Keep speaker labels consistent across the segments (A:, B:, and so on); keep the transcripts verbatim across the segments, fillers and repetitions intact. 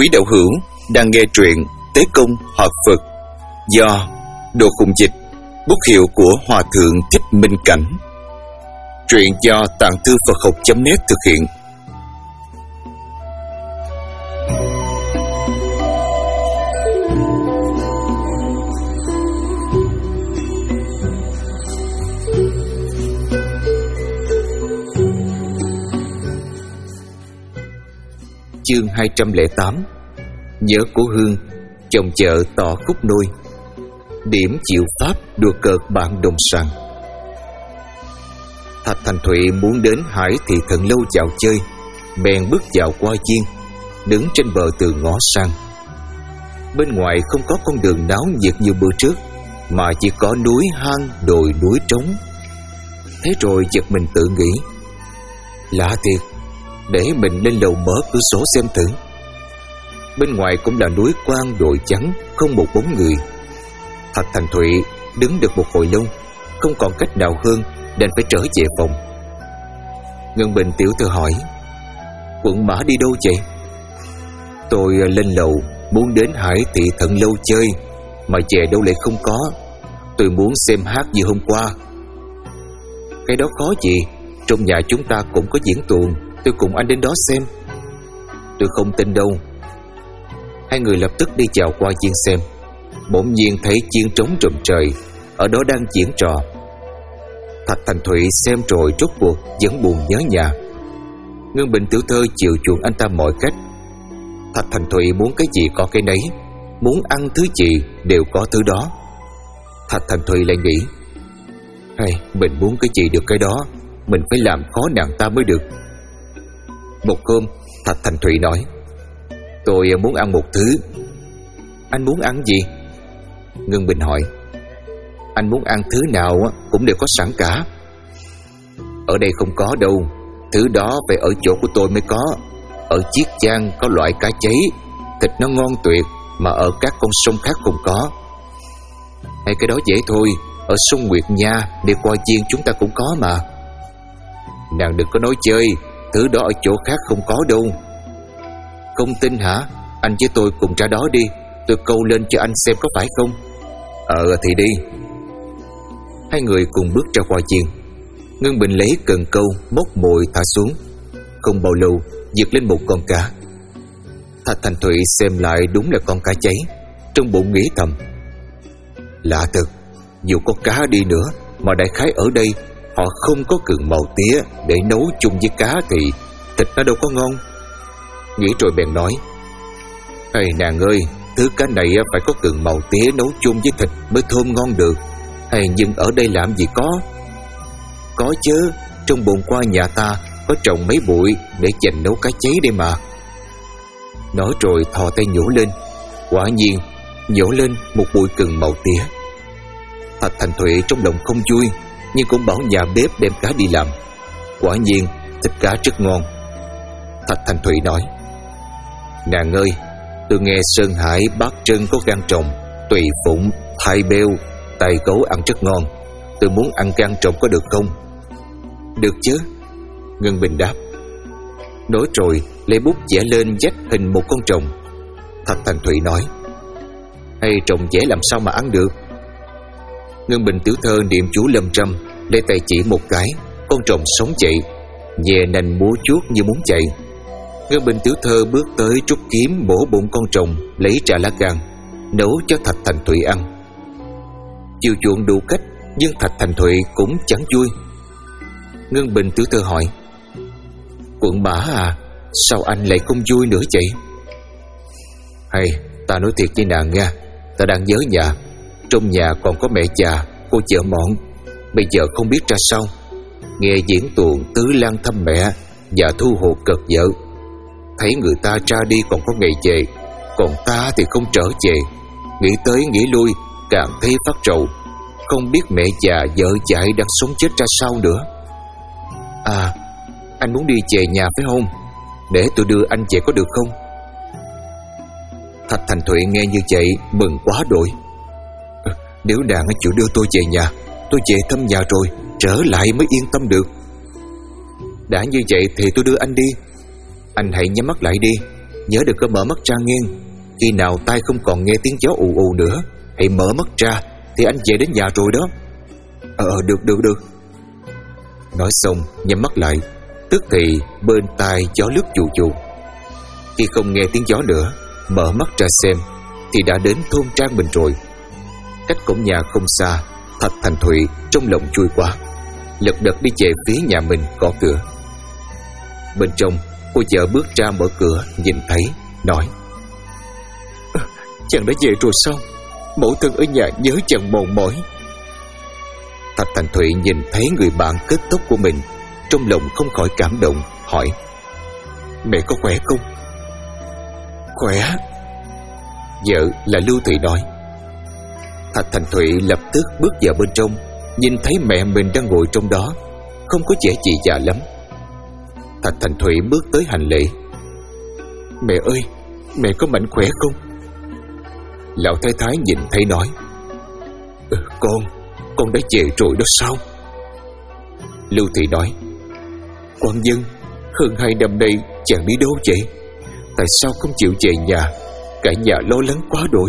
A: Quý đạo hữu đang nghe truyện Tế Công Họ Phật do Đồ Khùng Dịch, bút hiệu của Hòa Thượng Thích Minh Cảnh. Truyện do Tạng Thư Phật Học chấm net thực hiện. Chương hai trăm lẻ tám. Nhớ cố hương, chồng chợ tỏ khúc nôi. Điểm chịu pháp đùa cợt bạn đồng sàng. Thạch Thành Thụy muốn đến Hải Thị Thần Lâu dạo chơi, bèn bước vào qua chiên, đứng trên bờ tường ngó sang. Bên ngoài không có con đường náo nhiệt như bữa trước, mà chỉ có núi hang, đồi núi trống. Thế rồi giật mình tự nghĩ, lạ thiệt, để mình lên lầu mở cửa sổ xem thử. Bên ngoài cũng là núi quang đồi trắng, không một bóng người. Thạch Thành Thụy đứng được một hồi lâu, không còn cách nào hơn, đành phải trở về phòng. Ngân Bình tiểu thư hỏi, quận mã đi đâu vậy? Tôi lên lầu muốn đến Hải Thị Thần Lâu chơi, mà về đâu lại không có. Tôi muốn xem hát như hôm qua. Cái đó khó gì, trong nhà chúng ta cũng có diễn tuồng, tôi cùng anh đến đó xem. Tôi không tin đâu. Hai người lập tức đi chào qua chiên xem. Bỗng nhiên thấy chiên trống trùm trời, ở đó đang diễn trò. Thạch Thành Thụy xem rồi rốt cuộc vẫn buồn nhớ nhà. Ngân Bình tiểu thơ chiều chuộng anh ta mọi cách. Thạch Thành Thụy muốn cái gì có cái nấy, muốn ăn thứ gì đều có thứ đó. Thạch Thành Thụy lại nghĩ, hay mình muốn cái gì được cái đó, mình phải làm khó nàng ta mới được. Một hôm Thạch Thành Thụy nói, tôi muốn ăn một thứ. Anh muốn ăn gì? Ngân Bình hỏi. Anh muốn ăn thứ nào cũng đều có sẵn cả. Ở đây không có đâu, thứ đó phải ở chỗ của tôi mới có. Ở Chiết Giang có loại cá cháy, thịt nó ngon tuyệt, mà ở các con sông khác không có. Hay cái đó dễ thôi, ở sông Nguyệt Nha đi qua chiên chúng ta cũng có mà. Nàng đừng có nói chơi, thứ đó ở chỗ khác không có đâu. Không tin hả? Anh với tôi cùng ra đó đi, tôi câu lên cho anh xem có phải không. Ờ thì đi. Hai người cùng bước ra qua chiên. Ngân Bình lấy cần câu móc mồi thả xuống. Không bao lâu giật lên một con cá. Thạch Thành Thụy xem lại đúng là con cá cháy, trong bụng nghĩ thầm, lạ thật, dù có cá đi nữa mà đại khái ở đây họ không có cần màu tía để nấu chung với cá thì thịt nó đâu có ngon. Nghĩ rồi bèn nói, ê nàng ơi, thứ cá này phải có cần màu tía nấu chung với thịt mới thơm ngon được. Hay nhưng ở đây làm gì có? Có chứ, trong bồn qua nhà ta có trồng mấy bụi để dành nấu cá cháy đây mà. Nói rồi thò tay nhổ lên. Quả nhiên nhổ lên một bụi cần màu tía. Thạch Thành Thụy trong lòng không vui, nhưng cũng bảo nhà bếp đem cá đi làm. Quả nhiên thịt cá rất ngon. Thạch Thành Thụy nói, nàng ơi, tôi nghe Sơn Hải Bát Trân có gan trồng, tùy phụng, thai beo, tài gấu ăn rất ngon. Tôi muốn ăn gan trồng có được không? Được chứ, Ngân Bình đáp. Nói rồi lấy bút vẽ lên vách hình một con trồng. Thạch Thành Thụy nói, hay trồng vẽ làm sao mà ăn được? Ngân Bình tiểu thơ niệm chú lâm trăm, lấy tay chỉ một cái, con trồng sống chạy, nhẹ nành múa chuốt như muốn chạy. Ngân Bình tiểu thơ bước tới trúc kiếm bổ bụng con trồng, lấy trà lá gan, nấu cho Thạch Thành Thụy ăn. Chiều chuộng đủ cách, nhưng Thạch Thành Thụy cũng chẳng vui. Ngân Bình tiểu thơ hỏi, quận mã à, sao anh lại không vui nữa vậy? Hay, ta nói thiệt với nàng nha, ta đang nhớ nhà. Trong nhà còn có mẹ già, cô vợ mọn. Bây giờ không biết ra sao. Nghe diễn tuồng tứ lang thăm mẹ và thu hột cợt vợ. Thấy người ta ra đi còn có ngày về, còn ta thì không trở về. Nghĩ tới nghĩ lui càng thấy phát trầu. Không biết mẹ già vợ dại đang sống chết ra sao nữa. À, anh muốn đi về nhà phải không? Để tôi đưa anh về có được không? Thạch Thành Thụy nghe như vậy mừng quá đổi. Nếu nàng chịu đưa tôi về nhà, tôi về thăm nhà rồi trở lại mới yên tâm được. Đã như vậy thì tôi đưa anh đi. Anh hãy nhắm mắt lại đi. nhớ đừng có mở mắt ra nghe. Khi nào tai không còn nghe tiếng gió ù ù nữa, hãy mở mắt ra thì anh về đến nhà rồi đó. Ờ được được được. Nói xong nhắm mắt lại, tức thì bên tai gió lướt vù vù. Khi không nghe tiếng gió nữa, mở mắt ra xem thì đã đến thôn trang mình rồi. Cách cổng nhà không xa, Thạch Thành Thụy trong lòng vui quá, lật đật đi về phía nhà mình gõ cửa. Bên trong, cô vợ bước ra mở cửa, nhìn thấy, nói: Chàng đã về rồi sao? Mẫu thân ở nhà nhớ chàng mòn mỏi. Thạch Thành Thụy nhìn thấy người bạn kết tóc của mình, trong lòng không khỏi cảm động, hỏi: Mẹ có khỏe không? Khỏe. Vợ là Lưu Thị nói. Thạch Thành Thụy lập tức bước vào bên trong, nhìn thấy mẹ mình đang ngồi trong đó, không có vẻ gì già lắm. Thạch Thành Thụy bước tới hành lễ: Mẹ ơi, mẹ có mạnh khỏe không? Lão thái thái nhìn thấy nói: ừ, Con, con đã về rồi đó sao? Lưu Thị nói: Quan dân, hơn hai năm nay chàng đi đâu vậy? Tại sao không chịu về nhà? Cả nhà lo lắng quá đổi.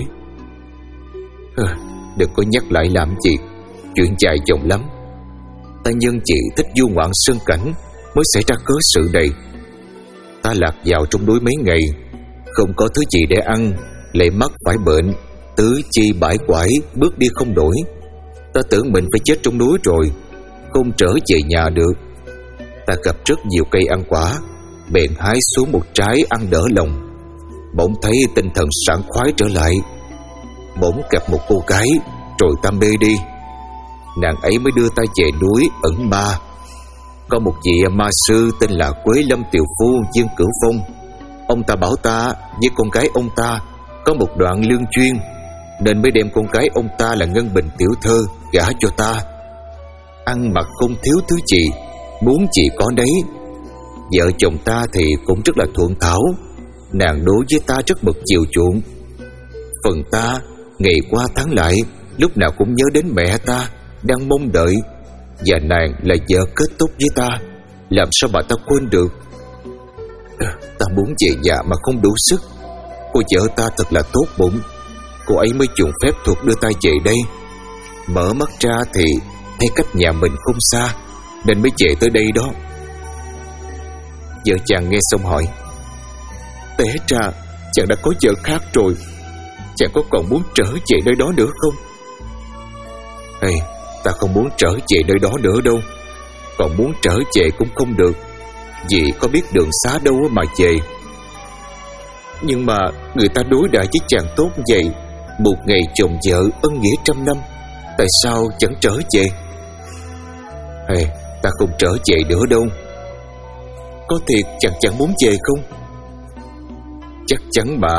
A: à, Đừng có nhắc lại làm gì, chuyện dài dòng lắm. Ta nhân chị thích du ngoạn sơn cảnh mới xảy ra cớ sự này. Ta lạc vào trong núi mấy ngày, không có thứ gì để ăn, lại mắc phải bệnh, tứ chi bãi quải, bước đi không nổi. Ta tưởng mình phải chết trong núi rồi, không trở về nhà được. Ta gặp rất nhiều cây ăn quả, bèn hái xuống một trái ăn đỡ lòng. Bỗng thấy tinh thần sảng khoái trở lại. Bỗng gặp một cô gái, rồi ta mê đi. Nàng ấy mới đưa ta về núi ẩn ma. Có một vị ma sư tên là Quế Lâm Tiều Phu Dương Cửu Phong. Ông ta bảo ta với con gái ông ta có một đoạn lương duyên, nên mới đem con gái ông ta là Ngân Bình tiểu thơ gả cho ta. Ăn mặc không thiếu thứ gì, muốn gì có đấy. Vợ chồng ta thì cũng rất là thuận thảo. Nàng đối với ta rất mực chiều chuộng. Phần ta ngày qua tháng lại, lúc nào cũng nhớ đến mẹ ta đang mong đợi, và nàng là vợ kết thúc với ta, làm sao mà ta quên được. Ta muốn về nhà mà không đủ sức. Cô vợ ta thật là tốt bụng, cô ấy mới dùng phép thuật đưa ta về đây. Mở mắt ra thì thấy cách nhà mình không xa, nên mới về tới đây đó. Vợ chàng nghe xong hỏi: Té ra chàng đã có vợ khác rồi, chàng có còn muốn trở về nơi đó nữa không? Hey, ta không muốn trở về nơi đó nữa đâu. Còn muốn trở về cũng không được, vì có biết đường xá đâu mà về. Nhưng mà người ta đối đãi với chàng tốt vậy, một ngày chồng vợ ân nghĩa trăm năm, tại sao chẳng trở về? Hey, ta không trở về nữa đâu. Có thiệt chàng chẳng muốn về không? Chắc chắn mà.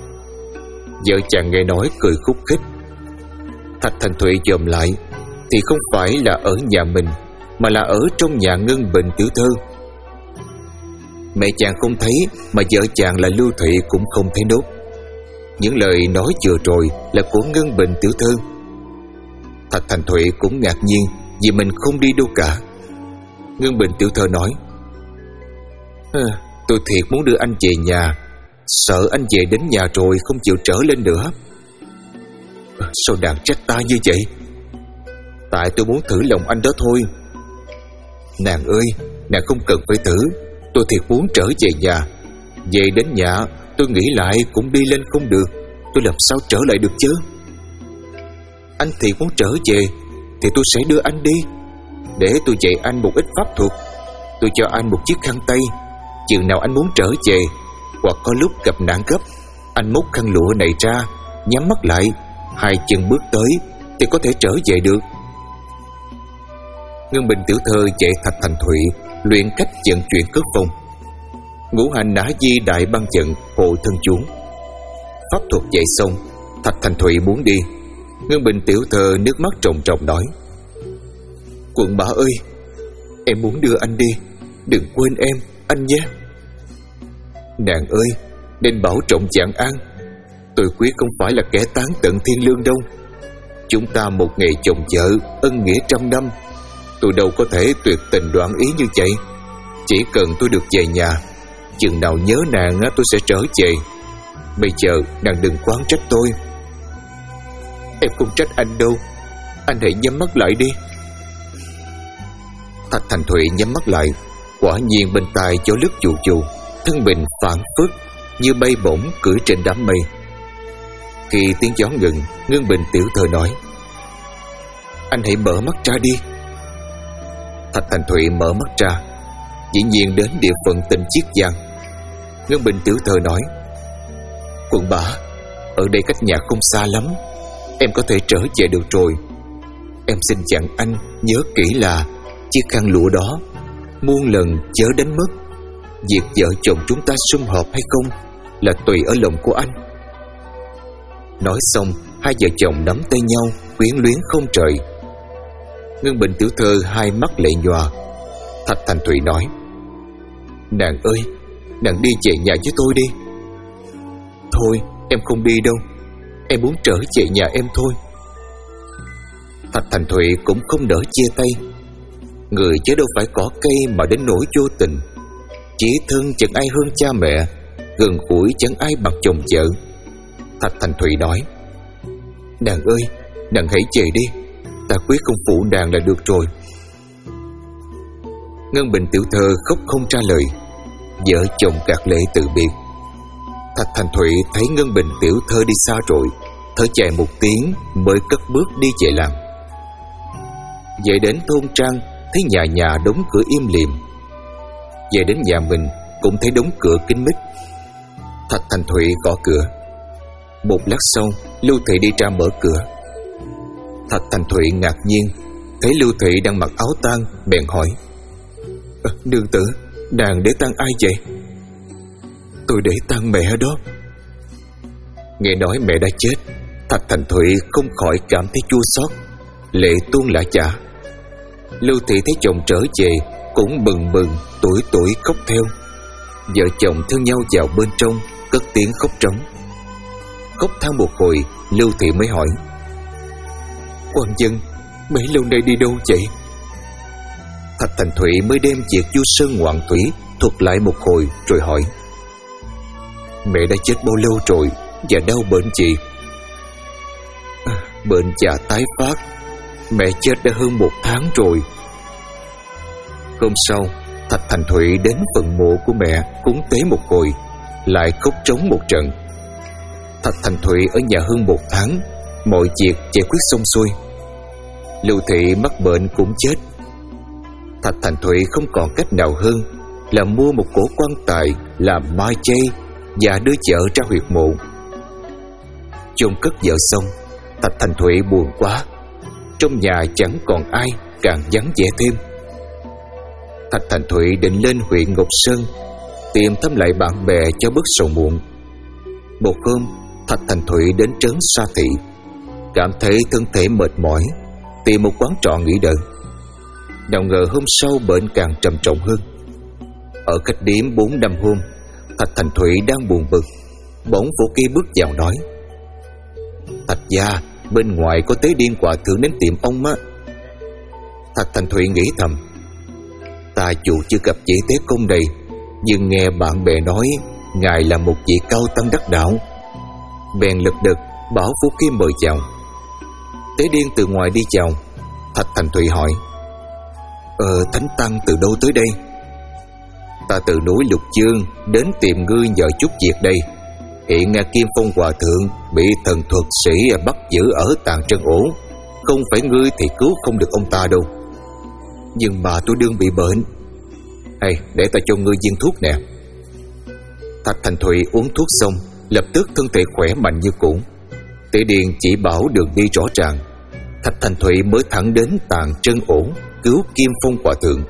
A: Vợ chàng nghe nói cười khúc khích. Thạch Thành Thụy dòm lại thì không phải là ở nhà mình, mà là ở trong nhà Ngân Bình tiểu thơ. Mẹ chàng không thấy, mà vợ chàng là Lưu Thị cũng không thấy nốt. Những lời nói vừa rồi là của Ngân Bình tiểu thơ. Thạch Thành Thụy cũng ngạc nhiên vì mình không đi đâu cả. Ngân Bình tiểu thơ nói: à, Tôi thiệt muốn đưa anh về nhà, sợ anh về đến nhà rồi không chịu trở lên nữa. à, Sao nàng trách ta như vậy? Tại tôi muốn thử lòng anh đó thôi. Nàng ơi, nàng không cần phải thử. Tôi thiệt muốn trở về nhà. Về đến nhà tôi nghĩ lại cũng đi lên không được, tôi làm sao trở lại được chứ? Anh thiệt muốn trở về thì tôi sẽ đưa anh đi, để tôi dạy anh một ít pháp thuật. Tôi cho anh một chiếc khăn tay. Chừng nào anh muốn trở về, hoặc có lúc gặp nạn gấp, anh móc khăn lụa này ra, nhắm mắt lại, hai chân bước tới thì có thể trở về được. Ngân Bình tiểu thơ dạy Thạch Thành Thụy luyện cách vận chuyển cước phong. Ngũ hành nã di đại băng trận hộ thân chuống. Pháp thuật dạy xong, Thạch Thành Thụy muốn đi. Ngân Bình tiểu thơ nước mắt tròng tròng nói: Quận bá ơi, em muốn đưa anh đi, đừng quên em, anh nhé. Nàng ơi, nên bảo trọng vạn an. Tôi quyết không phải là kẻ tán tận thiên lương đâu. Chúng ta một ngày chồng vợ, ân nghĩa trăm năm. Tôi đâu có thể tuyệt tình đoạn ý như vậy. Chỉ cần tôi được về nhà, Chừng nào nhớ nàng tôi sẽ trở về. Bây giờ nàng đừng quán trách tôi. Em không trách anh đâu. Anh hãy nhắm mắt lại đi. Thạch Thành Thụy nhắm mắt lại. Quả nhiên bên tai gió lướt chù chù, thân mình phảng phất như bay bổng cưỡi trên đám mây. Khi tiếng gió ngừng, Ngân Bình tiểu thơ nói: Anh hãy mở mắt ra đi. Thạch Thành Thụy mở mắt ra. Dĩ nhiên đến địa phận tỉnh Chiết Giang. Ngân Bình tiểu thơ nói: Quận Bá, ở đây cách nhà không xa lắm, em có thể trở về được rồi. Em xin dặn anh nhớ kỹ là chiếc khăn lụa đó muôn lần chớ đánh mất. Việc vợ chồng chúng ta sum họp hay không là tùy ở lòng của anh. Nói xong, hai vợ chồng nắm tay nhau, quyến luyến không trời. Ngân Bình tiểu thơ hai mắt lệ nhòa. Thạch Thành Thụy nói: Nàng ơi, nàng đi về nhà với tôi đi. Thôi, em không đi đâu. Em muốn trở về nhà em thôi. Thạch Thành Thụy cũng không nỡ chia tay. Người chứ đâu phải cỏ cây mà đến nỗi vô tình. Chỉ thân chẳng ai hơn cha mẹ, gần gũi chẳng ai bằng chồng vợ. Thạch Thành Thụy nói: Nàng ơi, nàng hãy về đi. Ta quyết không phụ nàng là được rồi. Ngân Bình tiểu thơ khóc không trả lời. Vợ chồng gạt lệ từ biệt. Thạch Thành Thụy thấy Ngân Bình tiểu thơ đi xa rồi, thở dài một tiếng mới cất bước đi về làng. Về đến thôn trang, thấy nhà nhà đóng cửa im lìm. Về đến nhà mình cũng thấy đóng cửa kín mít. Thạch Thành Thụy gõ cửa. Một lát sau, Lưu Thị đi ra mở cửa. Thạch Thành Thụy ngạc nhiên thấy Lưu Thị đang mặc áo tang, bèn hỏi: à, Nương tử, nàng để tang ai vậy? Tôi để tang mẹ đó. Nghe nói mẹ đã chết, Thạch Thành Thụy không khỏi cảm thấy chua xót, lệ tuôn lã chả. Lưu Thị thấy chồng trở về cũng bừng bừng tuổi tuổi khóc theo. Vợ chồng thương nhau vào bên trong, cất tiếng khóc trống. Khóc than một hồi, Lưu Thị mới hỏi: Quan dân, mấy lâu nay đi đâu vậy? Thạch Thành Thụy mới đem việc Du Sơn Ngoạn Thủy thuật lại một hồi rồi hỏi: Mẹ đã chết bao lâu rồi và đau bệnh gì? À, bệnh già tái phát. Mẹ chết đã hơn một tháng rồi. Hôm sau, Thạch Thành Thụy đến phần mộ của mẹ cúng tế một hồi, lại khóc trống một trận. Thạch Thành Thụy ở nhà hơn một tháng, mọi việc giải quyết xong xuôi. Lưu Thị mắc bệnh cũng chết. Thạch Thành Thụy không còn cách nào hơn là mua một cổ quan tài làm mai chay và đưa vợ ra huyệt mộ. Chôn cất vợ xong, Thạch Thành Thụy buồn quá. Trong nhà chẳng còn ai, càng vắng vẻ thêm. Thạch Thành Thụy định lên huyện Ngọc Sơn tìm thăm lại bạn bè cho bớt sầu muộn. Một hôm, Thạch Thành Thụy đến trấn Sa Thị, cảm thấy thân thể mệt mỏi, tìm một quán trọ nghỉ đợi. Nào ngờ hôm sau bệnh càng trầm trọng hơn. Ở khách điếm bốn năm hôm, Thạch Thành Thụy đang buồn bực, bỗng Phổ Kỳ bước vào nói: Thạch gia, bên ngoài có Tế Điên Hòa Thượng đến tìm ông á. Thạch Thành Thụy nghĩ thầm: ta dù chưa gặp vị Tế Công này, nhưng nghe bạn bè nói ngài là một vị cao tăng đắc đạo, bèn lật đật bảo Phú Kim mời chào. Tế Điên từ ngoài đi chào. Thạch Thành Thụy hỏi: Ờ, Thánh Tăng từ đâu tới đây? Ta từ núi Lục Dương đến tìm ngươi nhờ chút việc đây. Hiện Kim Phong Hòa Thượng bị thần thuật sĩ bắt giữ ở Tàng Trân Ổ, không phải ngươi thì cứu không được ông ta đâu. Nhưng mà tôi đương bị bệnh. Hay, để ta cho ngươi viên thuốc nè. Thạch Thành Thụy uống thuốc xong, lập tức thân thể khỏe mạnh như cũ. Tế Điên chỉ bảo đường đi rõ ràng. Thạch Thành Thụy mới thẳng đến Tàng Trân Ổ cứu Kim Phong Hòa Thượng.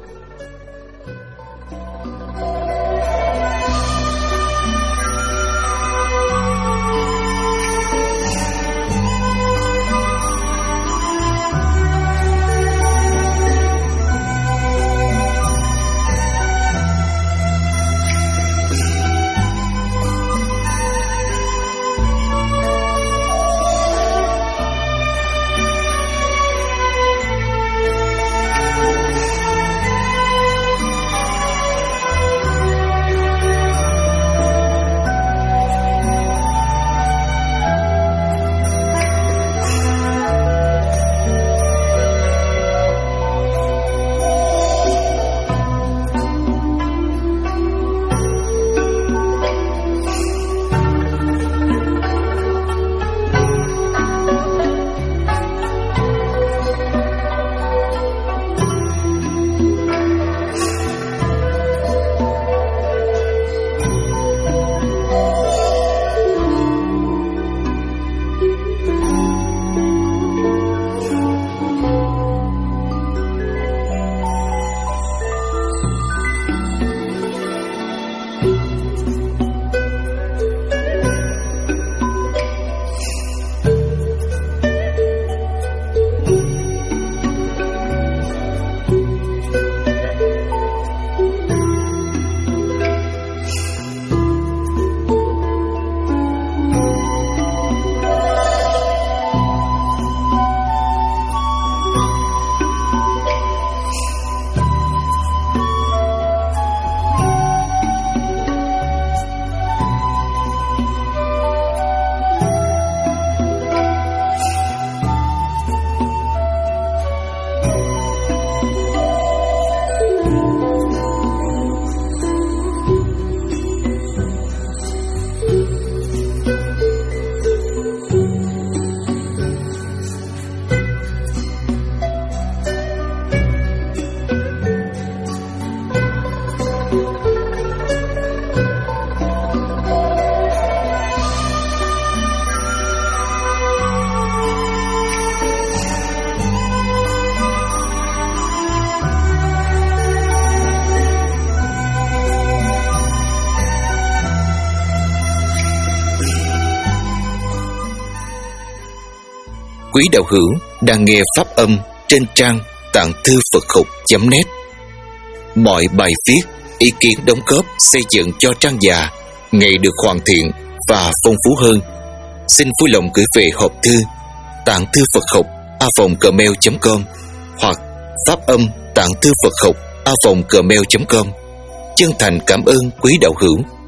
A: quý đạo hữu đang nghe pháp âm trên trang tạng thư Phật học chấm net. Mọi bài viết, ý kiến đóng góp xây dựng cho trang già ngày được hoàn thiện và phong phú hơn, xin vui lòng gửi về hộp thư tạng thư Phật học a vòng gmail chấm com hoặc pháp âm tạng thư Phật học a vòng gmail chấm com. Chân thành cảm ơn quý đạo hữu.